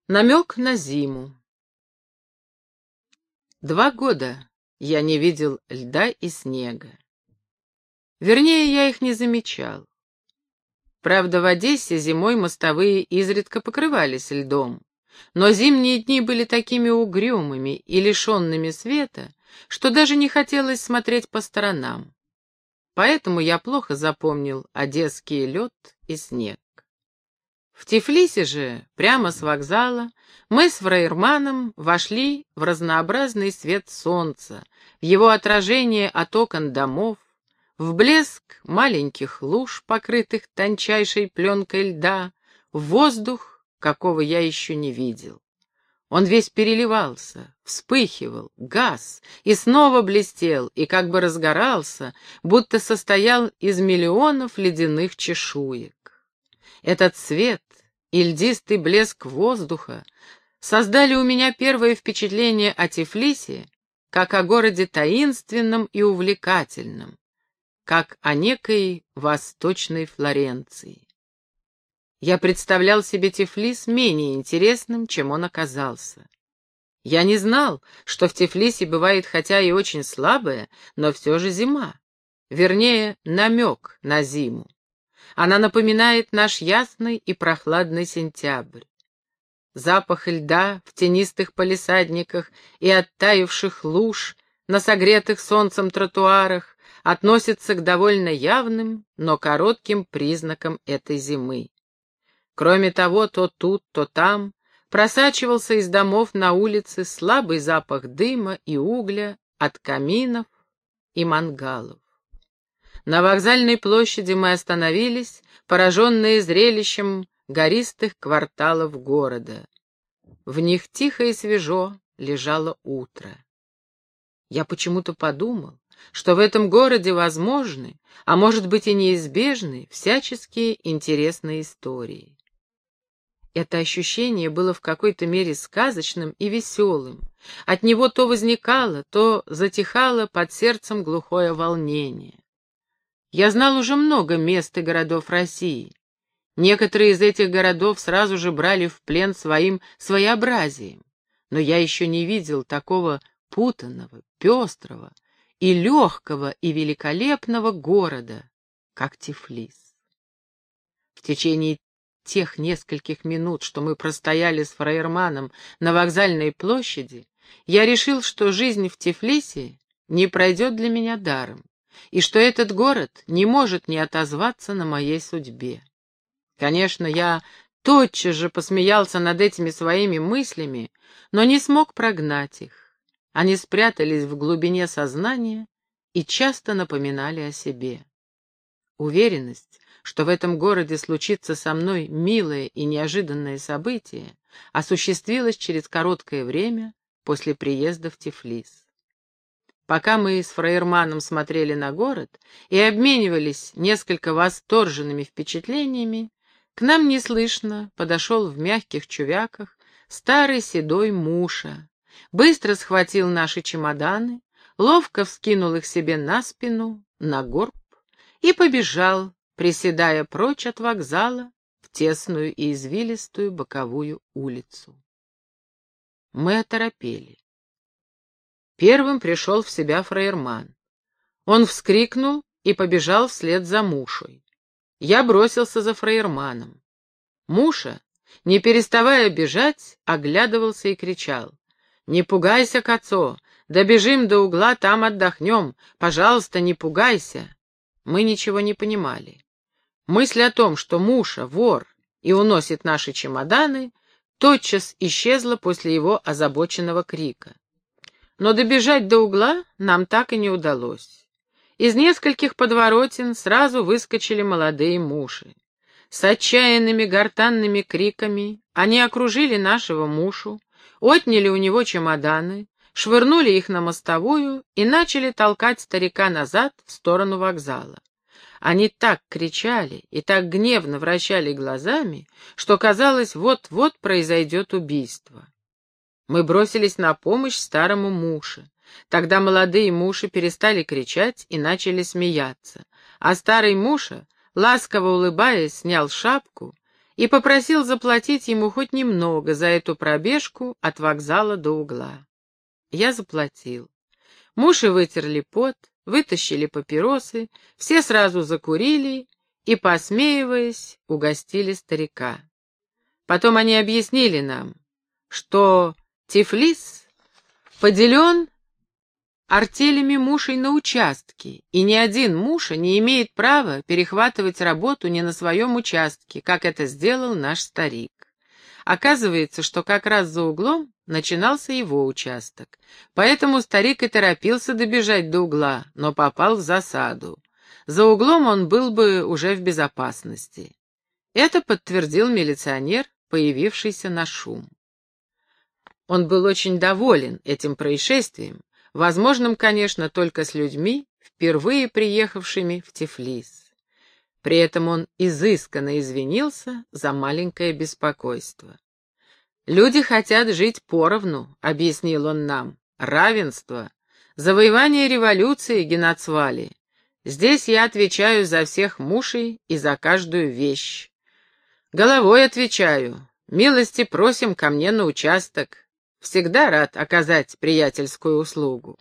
Намек на зиму. 2 года я не видел льда и снега. Вернее, я их не замечал. Правда, в Одессе зимой мостовые изредка покрывались льдом, но зимние дни были такими угрюмыми и лишенными света, что даже не хотелось смотреть по сторонам. Поэтому я плохо запомнил одесский лед и снег. В Тифлисе же, прямо с вокзала, мы с фраерманом вошли в разнообразный свет солнца, в его отражение от окон домов, в блеск маленьких луж, покрытых тончайшей пленкой льда, в воздух, какого я еще не видел. Он весь переливался, вспыхивал, гас и снова блестел, и как бы разгорался, будто состоял из миллионов ледяных чешуек. Этот свет и льдистый блеск воздуха создали у меня первое впечатление о Тифлисе как о городе таинственном и увлекательном, как о некой восточной Флоренции. Я представлял себе Тифлис менее интересным, чем он оказался. Я не знал, что в Тифлисе бывает хотя и очень слабая, но все же зима. Вернее, намек на зиму. Она напоминает наш ясный и прохладный сентябрь. Запах льда в тенистых палисадниках и оттаивших луж на согретых солнцем тротуарах относится к довольно явным, но коротким признакам этой зимы. Кроме того, то тут, то там просачивался из домов на улице слабый запах дыма и угля от каминов и мангалов. На вокзальной площади мы остановились, пораженные зрелищем гористых кварталов города. В них тихо и свежо лежало утро. Я почему-то подумал, что в этом городе возможны, а может быть и неизбежны, всяческие интересные истории. Это ощущение было в какой-то мере сказочным и веселым. От него то возникало, то затихало под сердцем глухое волнение. Я знал уже много мест и городов России. Некоторые из этих городов сразу же брали в плен своим своеобразием, но я еще не видел такого путанного, пестрого и легкого и великолепного города, как Тифлис. В течение тех нескольких минут, что мы простояли с фраерманом на вокзальной площади, я решил, что жизнь в Тифлисе не пройдет для меня даром, и что этот город не может не отозваться на моей судьбе. Конечно, я тотчас же посмеялся над этими своими мыслями, но не смог прогнать их. Они спрятались в глубине сознания и часто напоминали о себе. Уверенность, что в этом городе случится со мной милое и неожиданное событие, осуществилась через короткое время после приезда в Тифлис. Пока мы с фраерманом смотрели на город и обменивались несколько восторженными впечатлениями, к нам неслышно подошел в мягких чувяках старый седой Муша, быстро схватил наши чемоданы, ловко вскинул их себе на спину, на горб и побежал, приседая прочь от вокзала в тесную и извилистую боковую улицу. Мы оторопели. Первым пришел в себя фраерман. Он вскрикнул и побежал вслед за Мушей. Я бросился за фраерманом. Муша, не переставая бежать, оглядывался и кричал: «Не пугайся, Кацо! Добежим до угла, там отдохнем! Пожалуйста, не пугайся!» Мы ничего не понимали. Мысль о том, что Муша — вор и уносит наши чемоданы, тотчас исчезла после его озабоченного крика. Но добежать до угла нам так и не удалось. Из нескольких подворотен сразу выскочили молодые Муши. С отчаянными гортанными криками они окружили нашего Мушу, отняли у него чемоданы, швырнули их на мостовую и начали толкать старика назад в сторону вокзала. Они так кричали и так гневно вращали глазами, что казалось, вот-вот произойдет убийство. Мы бросились на помощь старому Муше. Тогда молодые Муши перестали кричать и начали смеяться, а старый Муша, ласково улыбаясь, снял шапку и попросил заплатить ему хоть немного за эту пробежку от вокзала до угла. Я заплатил. Муши вытерли пот, вытащили папиросы, все сразу закурили и, посмеиваясь, угостили старика. Потом они объяснили нам, что Тифлис поделен артелями мушей на участки, и ни один муша не имеет права перехватывать работу не на своем участке, как это сделал наш старик. Оказывается, что как раз за углом начинался его участок, поэтому старик и торопился добежать до угла, но попал в засаду. За углом он был бы уже в безопасности. Это подтвердил милиционер, появившийся на шум. Он был очень доволен этим происшествием, возможным, конечно, только с людьми, впервые приехавшими в Тифлис. При этом он изысканно извинился за маленькое беспокойство. «Люди хотят жить поровну», — объяснил он нам. «Равенство, завоевание революции, геноцвали. Здесь я отвечаю за всех мушей и за каждую вещь. Головой отвечаю. Милости просим ко мне на участок. Всегда рад оказать приятельскую услугу».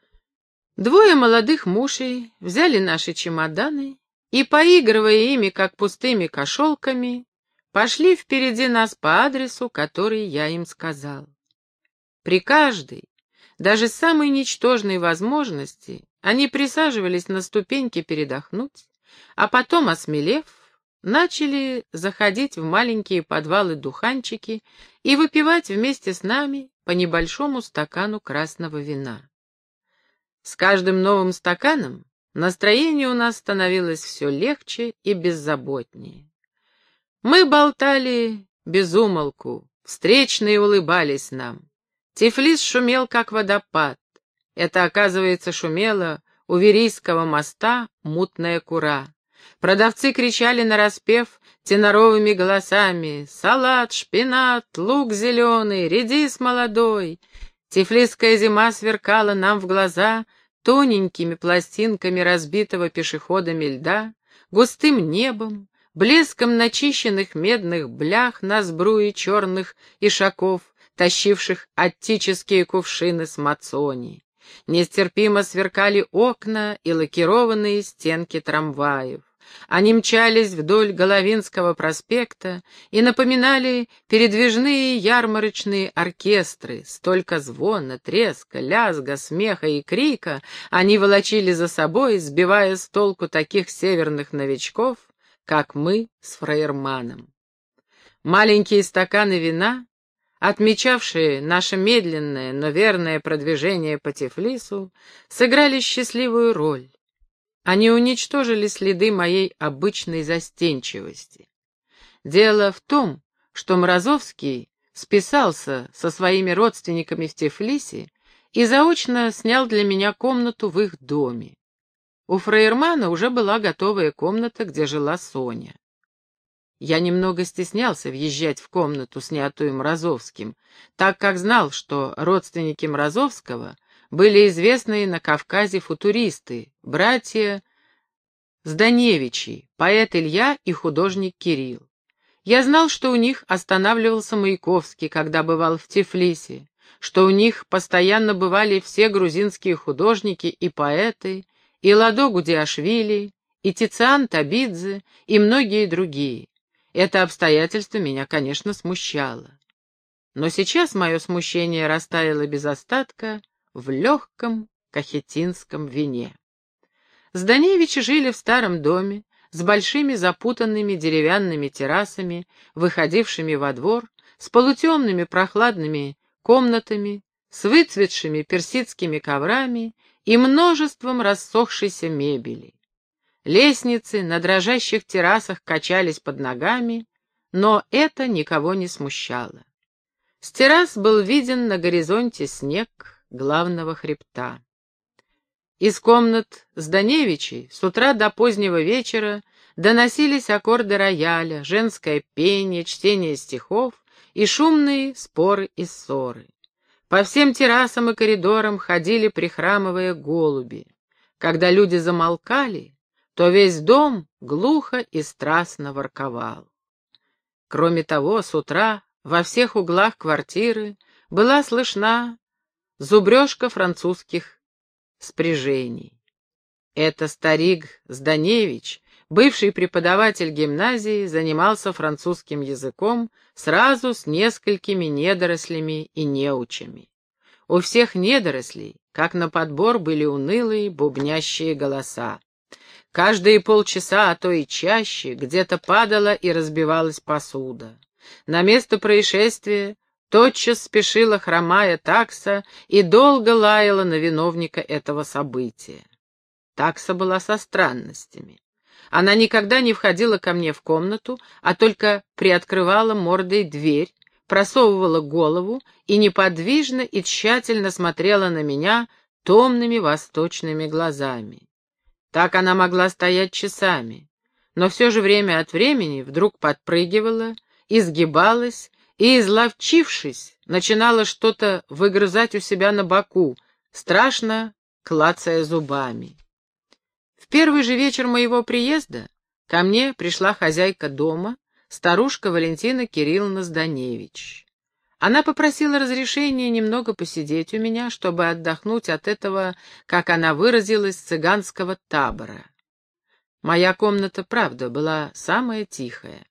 Двое молодых мушей взяли наши чемоданы и, поигрывая ими, как пустыми кошелками, пошли впереди нас по адресу, который я им сказал. При каждой, даже самой ничтожной возможности, они присаживались на ступеньки передохнуть, а потом, осмелев, начали заходить в маленькие подвалы-духанчики и выпивать вместе с нами по небольшому стакану красного вина. С каждым новым стаканом настроение у нас становилось все легче и беззаботнее. Мы болтали без умолку, встречные улыбались нам. Тифлис шумел, как водопад. Это, оказывается, шумело у Верийского моста мутная кура. Продавцы кричали нараспев теноровыми голосами: «Салат, шпинат, лук зеленый, редис молодой». Тифлисская зима сверкала нам в глаза тоненькими пластинками разбитого пешеходами льда, густым небом, блеском начищенных медных блях на сбруе черных ишаков, тащивших аттические кувшины с мацони. Нестерпимо сверкали окна и лакированные стенки трамваев. Они мчались вдоль Головинского проспекта и напоминали передвижные ярмарочные оркестры. Столько звона, треска, лязга, смеха и крика они волочили за собой, сбивая с толку таких северных новичков, как мы с фраерманом. Маленькие стаканы вина, отмечавшие наше медленное, но верное продвижение по Тифлису, сыграли счастливую роль. Они уничтожили следы моей обычной застенчивости. Дело в том, что Мразовский списался со своими родственниками в Тифлисе и заочно снял для меня комнату в их доме. У фраермана уже была готовая комната, где жила Соня. Я немного стеснялся въезжать в комнату, снятую Мразовским, так как знал, что родственники Мразовского были известные на Кавказе футуристы, братья Зданевичи, поэт Илья и художник Кирилл. Я знал, что у них останавливался Маяковский, когда бывал в Тифлисе, что у них постоянно бывали все грузинские художники и поэты, и Ладо Гудиашвили, и Тициан Табидзе, и многие другие. Это обстоятельство меня, конечно, смущало. Но сейчас мое смущение растаяло без остатка в легком кахетинском вине. Зданевичи жили в старом доме с большими запутанными деревянными террасами, выходившими во двор, с полутемными прохладными комнатами, с выцветшими персидскими коврами и множеством рассохшейся мебели. Лестницы на дрожащих террасах качались под ногами, но это никого не смущало. С террас был виден на горизонте снег главного хребта. Из комнат Зданевичей с утра до позднего вечера доносились аккорды рояля, женское пение, чтение стихов и шумные споры и ссоры. По всем террасам и коридорам ходили, прихрамывая, голуби. Когда люди замолкали, то весь дом глухо и страстно ворковал. Кроме того, с утра во всех углах квартиры была слышна зубрежка французских спряжений. Это старик Зданевич, бывший преподаватель гимназии, занимался французским языком сразу с несколькими недорослями и неучами. У всех недорослей, как на подбор, были унылые, бубнящие голоса. Каждые полчаса, а то и чаще, где-то падала и разбивалась посуда. На место происшествия тотчас спешила хромая такса и долго лаяла на виновника этого события. Такса была со странностями. Она никогда не входила ко мне в комнату, а только приоткрывала мордой дверь, просовывала голову и неподвижно и тщательно смотрела на меня томными восточными глазами. Так она могла стоять часами, но все же время от времени вдруг подпрыгивала, изгибалась и, изловчившись, начинала что-то выгрызать у себя на боку, страшно клацая зубами. В первый же вечер моего приезда ко мне пришла хозяйка дома, старушка Валентина Кирилловна Зданевич. Она попросила разрешения немного посидеть у меня, чтобы отдохнуть от этого, как она выразилась, цыганского табора. Моя комната, правда, была самая тихая.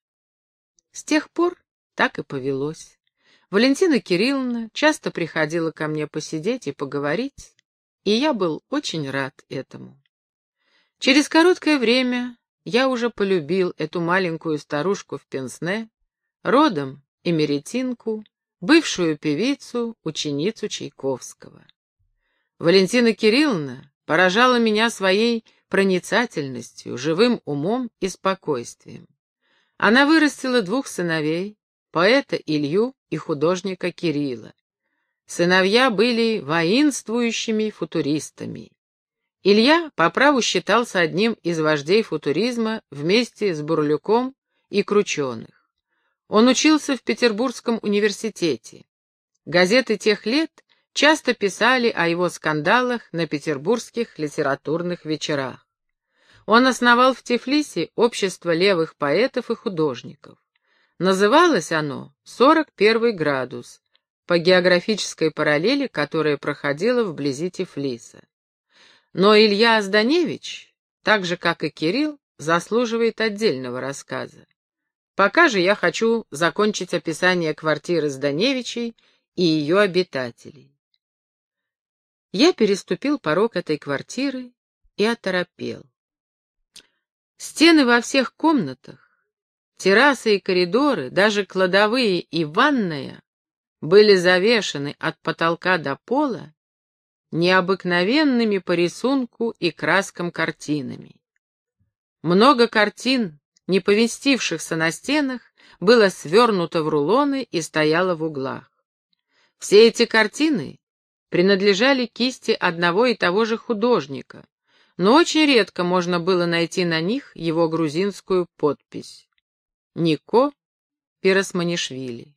С тех пор так и повелось. Валентина Кирилловна часто приходила ко мне посидеть и поговорить, и я был очень рад этому. Через короткое время я уже полюбил эту маленькую старушку в пенсне, родом эмеретинку, бывшую певицу, ученицу Чайковского. Валентина Кирилловна поражала меня своей проницательностью, живым умом и спокойствием. Она вырастила двух сыновей, поэта Илью и художника Кирилла. Сыновья были воинствующими футуристами. Илья по праву считался одним из вождей футуризма вместе с Бурлюком и Крученых. Он учился в Петербургском университете. Газеты тех лет часто писали о его скандалах на петербургских литературных вечерах. Он основал в Тифлисе общество левых поэтов и художников. Называлось оно «41 градус», по географической параллели, которая проходила вблизи Тифлиса. Но Илья Зданевич, так же, как и Кирилл, заслуживает отдельного рассказа. Пока же я хочу закончить описание квартиры Зданевичей и ее обитателей. Я переступил порог этой квартиры и оторопел. Стены во всех комнатах, террасы и коридоры, даже кладовые и ванная были завешаны от потолка до пола необыкновенными по рисунку и краскам картинами. Много картин, не поместившихся на стенах, было свернуто в рулоны и стояло в углах. Все эти картины принадлежали кисти одного и того же художника, но очень редко можно было найти на них его грузинскую подпись. Нико Пиросманишвили.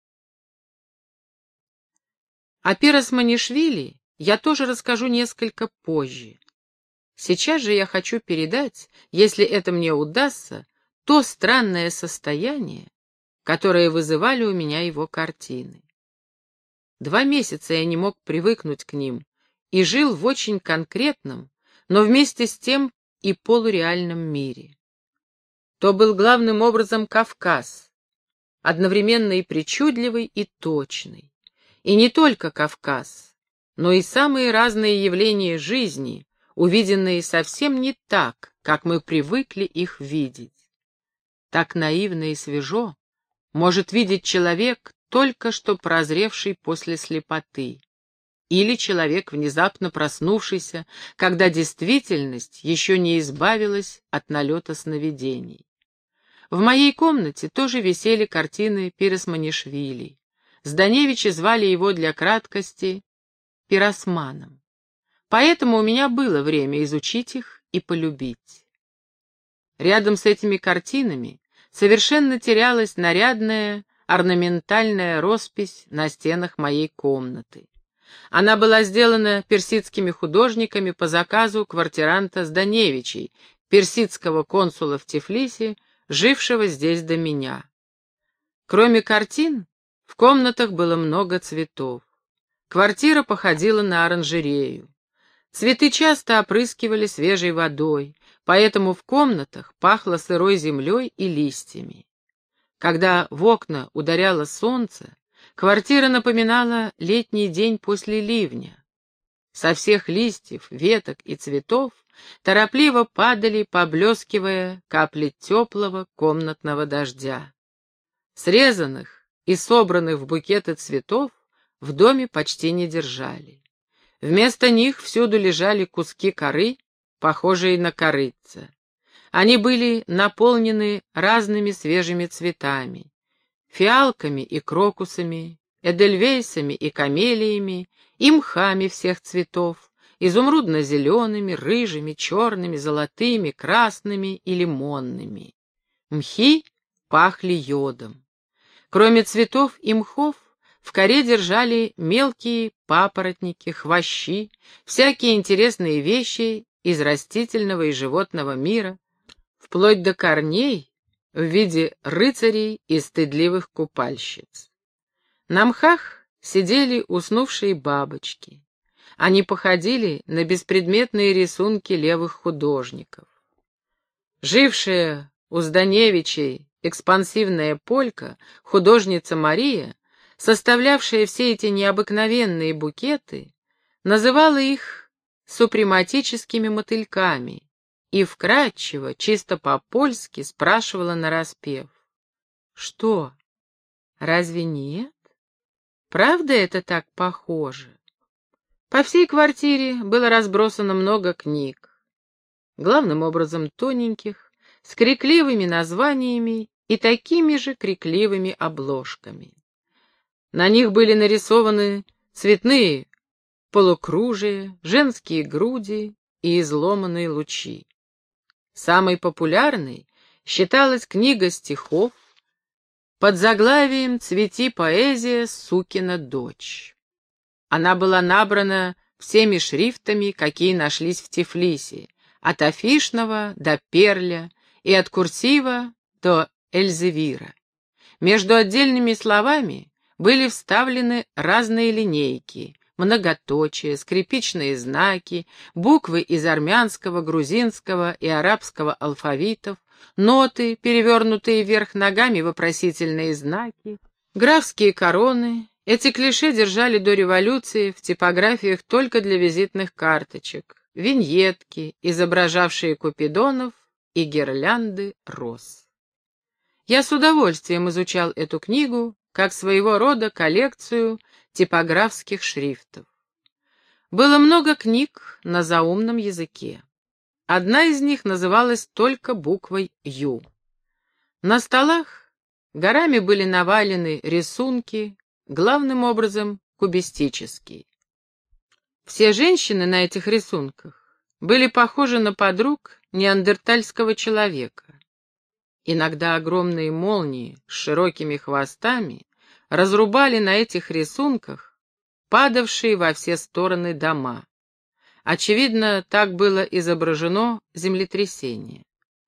О Пиросманишвили я тоже расскажу несколько позже. Сейчас же я хочу передать, если это мне удастся, то странное состояние, которое вызывали у меня его картины. 2 месяца я не мог привыкнуть к ним и жил в очень конкретном, но вместе с тем и полуреальном мире. То был главным образом Кавказ, одновременно и причудливый, и точный. И не только Кавказ, но и самые разные явления жизни, увиденные совсем не так, как мы привыкли их видеть. Так наивно и свежо может видеть человек, только что прозревший после слепоты, или человек, внезапно проснувшийся, когда действительность еще не избавилась от налета сновидений. В моей комнате тоже висели картины Пиросманишвили. Зданевичи звали его для краткости Пиросманом. Поэтому у меня было время изучить их и полюбить. Рядом с этими картинами совершенно терялась нарядная орнаментальная роспись на стенах моей комнаты. Она была сделана персидскими художниками по заказу квартиранта Зданевичей, персидского консула в Тифлисе, жившего здесь до меня. Кроме картин, в комнатах было много цветов. Квартира походила на оранжерею. Цветы часто опрыскивали свежей водой, поэтому в комнатах пахло сырой землей и листьями. Когда в окна ударяло солнце, квартира напоминала летний день после ливня. Со всех листьев, веток и цветов торопливо падали, поблескивая, капли теплого комнатного дождя. Срезанных и собранных в букеты цветов в доме почти не держали. Вместо них всюду лежали куски коры, похожие на корытца. Они были наполнены разными свежими цветами, фиалками и крокусами, эдельвейсами и камелиями, и мхами всех цветов, изумрудно-зелеными, рыжими, черными, золотыми, красными и лимонными. Мхи пахли йодом. Кроме цветов и мхов, в коре держали мелкие папоротники, хвощи, всякие интересные вещи из растительного и животного мира, вплоть до корней в виде рыцарей и стыдливых купальщиц. На мхах сидели уснувшие бабочки. Они походили на беспредметные рисунки левых художников. Жившая у Зданевичей экспансивная полька, художница Мария, составлявшая все эти необыкновенные букеты, называла их супрематическими мотыльками и вкратчиво, чисто по-польски спрашивала нараспев: «Что, разве нет? Правда это так похоже?» По всей квартире было разбросано много книг, главным образом тоненьких, с крикливыми названиями и такими же крикливыми обложками. На них были нарисованы цветные полукружия, женские груди и изломанные лучи. Самой популярной считалась книга стихов под заглавием «Цвети поэзия, сукина дочь». Она была набрана всеми шрифтами, какие нашлись в Тифлисе, от афишного до перля и от курсива до эльзевира. Между отдельными словами были вставлены разные линейки, многоточия, скрипичные знаки, буквы из армянского, грузинского и арабского алфавитов, ноты, перевернутые вверх ногами вопросительные знаки, графские короны. Эти клише держали до революции в типографиях только для визитных карточек, виньетки, изображавшие купидонов и гирлянды роз. Я с удовольствием изучал эту книгу как своего рода коллекцию типографских шрифтов. Было много книг на заумном языке. Одна из них называлась только буквой «Ю». На столах горами были навалены рисунки, главным образом кубистические. Все женщины на этих рисунках были похожи на подруг неандертальского человека. Иногда огромные молнии с широкими хвостами разрубали на этих рисунках падавшие во все стороны дома. Очевидно, так было изображено землетрясение.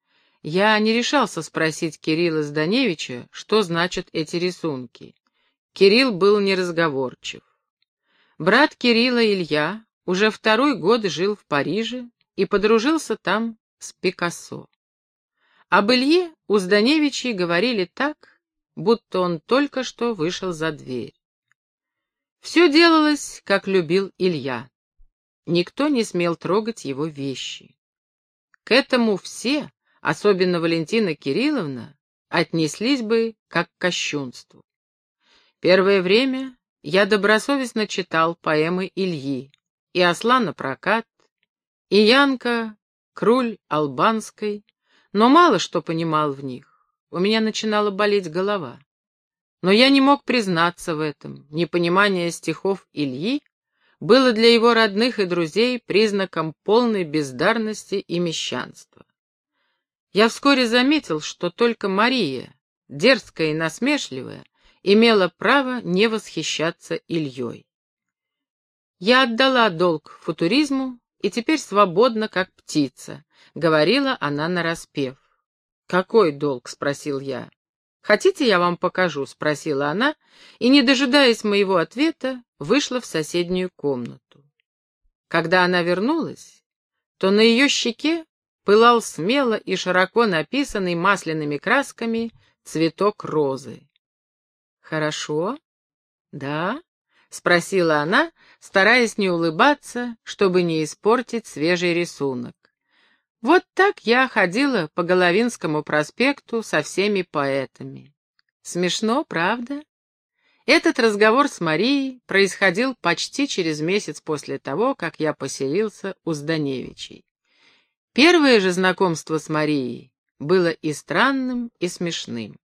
Я не решался спросить Кирилла Зданевича, что значат эти рисунки. Кирилл был неразговорчив. Брат Кирилла, Илья, уже второй год жил в Париже и подружился там с Пикассо. Об Илье у Зданевичей говорили так, будто он только что вышел за дверь. Все делалось, как любил Илья. Никто не смел трогать его вещи. К этому все, особенно Валентина Кирилловна, отнеслись бы как к кощунству. Первое время я добросовестно читал поэмы Ильи и «Осла напрокат», и «Янка Круль Албанской», но мало что понимал в них. У меня начинала болеть голова. Но я не мог признаться в этом. Непонимание стихов Ильи было для его родных и друзей признаком полной бездарности и мещанства. Я вскоре заметил, что только Мария, дерзкая и насмешливая, имела право не восхищаться Ильей. «Я отдала долг футуризму и теперь свободна, как птица», — говорила она нараспев. «Какой долг?» — спросил я. «Хотите, я вам покажу?» — спросила она, и, не дожидаясь моего ответа, вышла в соседнюю комнату. Когда она вернулась, то на ее щеке пылал смело и широко написанный масляными красками цветок розы. «Хорошо? Да?» — спросила она, стараясь не улыбаться, чтобы не испортить свежий рисунок. Вот так я ходила по Головинскому проспекту со всеми поэтами. Смешно, правда? Этот разговор с Марией происходил почти через месяц после того, как я поселился у Зданевичей. Первое же знакомство с Марией было и странным, и смешным.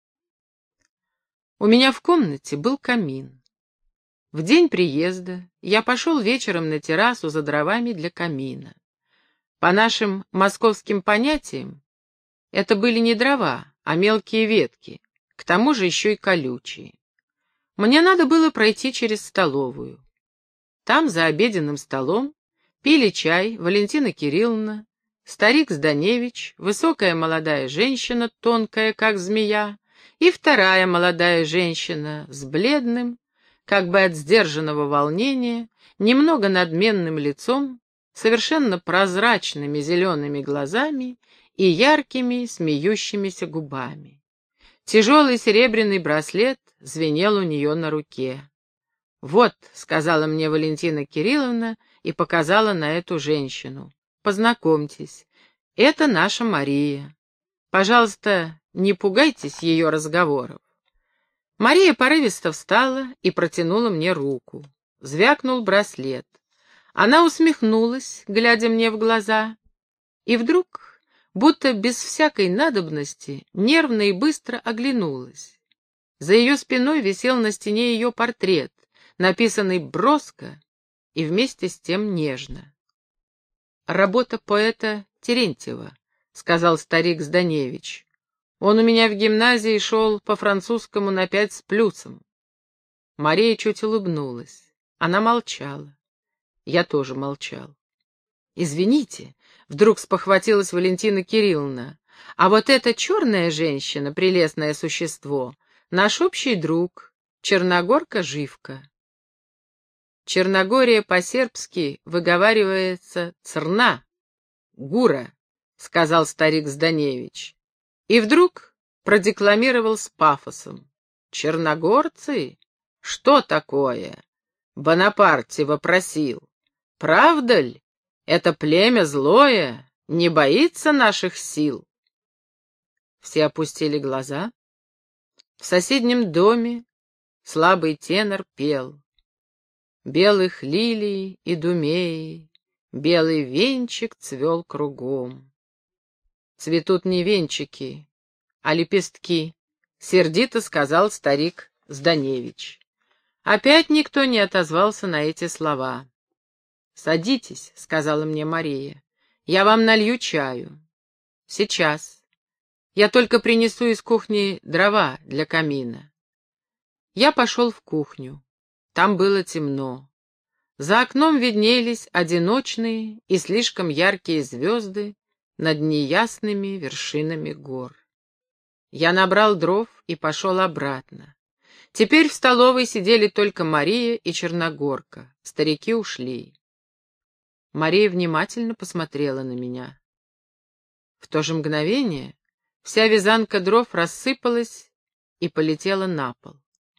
У меня в комнате был камин. В день приезда я пошел вечером на террасу за дровами для камина. По нашим московским понятиям, это были не дрова, а мелкие ветки, к тому же еще и колючие. Мне надо было пройти через столовую. Там, за обеденным столом, пили чай Валентина Кирилловна, старик Зданевич, высокая молодая женщина, тонкая, как змея, и вторая молодая женщина с бледным, как бы от сдержанного волнения, немного надменным лицом, совершенно прозрачными зелеными глазами и яркими смеющимися губами. Тяжелый серебряный браслет звенел у нее на руке. «Вот», — сказала мне Валентина Кирилловна и показала на эту женщину, — «познакомьтесь, это наша Мария. Пожалуйста, не пугайтесь ее разговоров». Мария порывисто встала и протянула мне руку. Звякнул браслет. Она усмехнулась, глядя мне в глаза, и вдруг, будто без всякой надобности, нервно и быстро оглянулась. За ее спиной висел на стене ее портрет, написанный броско и вместе с тем нежно. «Работа поэта Терентьева», — сказал старик Зданевич. «Он у меня в гимназии шел по французскому на 5 с плюсом». Мария чуть улыбнулась. Она молчала. Я тоже молчал. «Извините», — вдруг спохватилась Валентина Кирилловна, «а вот эта черная женщина, прелестное существо, наш общий друг, Черногорка Живка». Черногория по-сербски выговаривается «црна», «гура», — сказал старик Зданевич. И вдруг продекламировал с пафосом. «Черногорцы? Что такое? Бонапарте вопросил. Правда ль? Это племя злое, не боится наших сил?» Все опустили глаза. В соседнем доме слабый тенор пел. Белых лилий и думеи, белый венчик цвел кругом. «Цветут не венчики, а лепестки», — сердито сказал старик Зданевич. Опять никто не отозвался на эти слова. «Садитесь», — сказала мне Мария, — «я вам налью чаю». «Сейчас. Я только принесу из кухни дрова для камина». Я пошел в кухню. Там было темно. За окном виднелись одиночные и слишком яркие звезды над неясными вершинами гор. Я набрал дров и пошел обратно. Теперь в столовой сидели только Мария и Черногорка. Старики ушли. Мария внимательно посмотрела на меня. В то же мгновение вся вязанка дров рассыпалась и полетела на пол.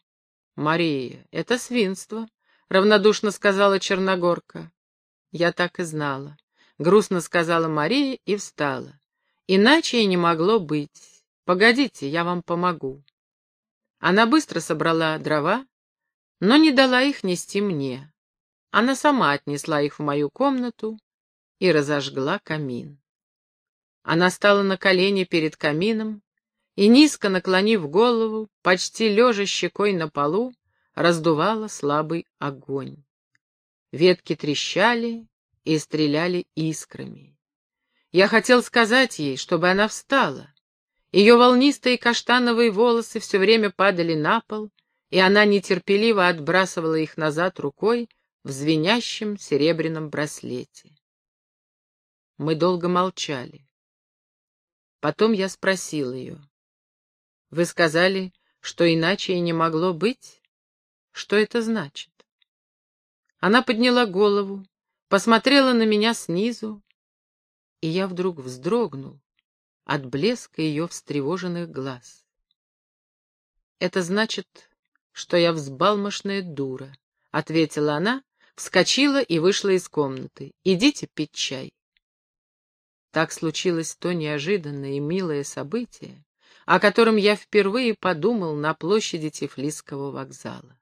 «Мария, это свинство», — равнодушно сказала Черногорка. «Я так и знала», — грустно сказала Мария и встала. «Иначе и не могло быть. Погодите, я вам помогу». Она быстро собрала дрова, но не дала их нести мне. Она сама отнесла их в мою комнату и разожгла камин. Она стала на колени перед камином и, низко наклонив голову, почти лежа щекой на полу, раздувала слабый огонь. Ветки трещали и стреляли искрами. Я хотел сказать ей, чтобы она встала. Ее волнистые каштановые волосы все время падали на пол, и она нетерпеливо отбрасывала их назад рукой в звенящем серебряном браслете. Мы долго молчали. Потом я спросил ее: Вы сказали, что иначе и не могло быть? Что это значит? Она подняла голову, посмотрела на меня снизу, и я вдруг вздрогнул от блеска ее встревоженных глаз. «Это значит, что я взбалмошная дура», — ответила она, вскочила и вышла из комнаты. «Идите пить чай». Так случилось то неожиданное и милое событие, о котором я впервые подумал на площади Тифлисского вокзала.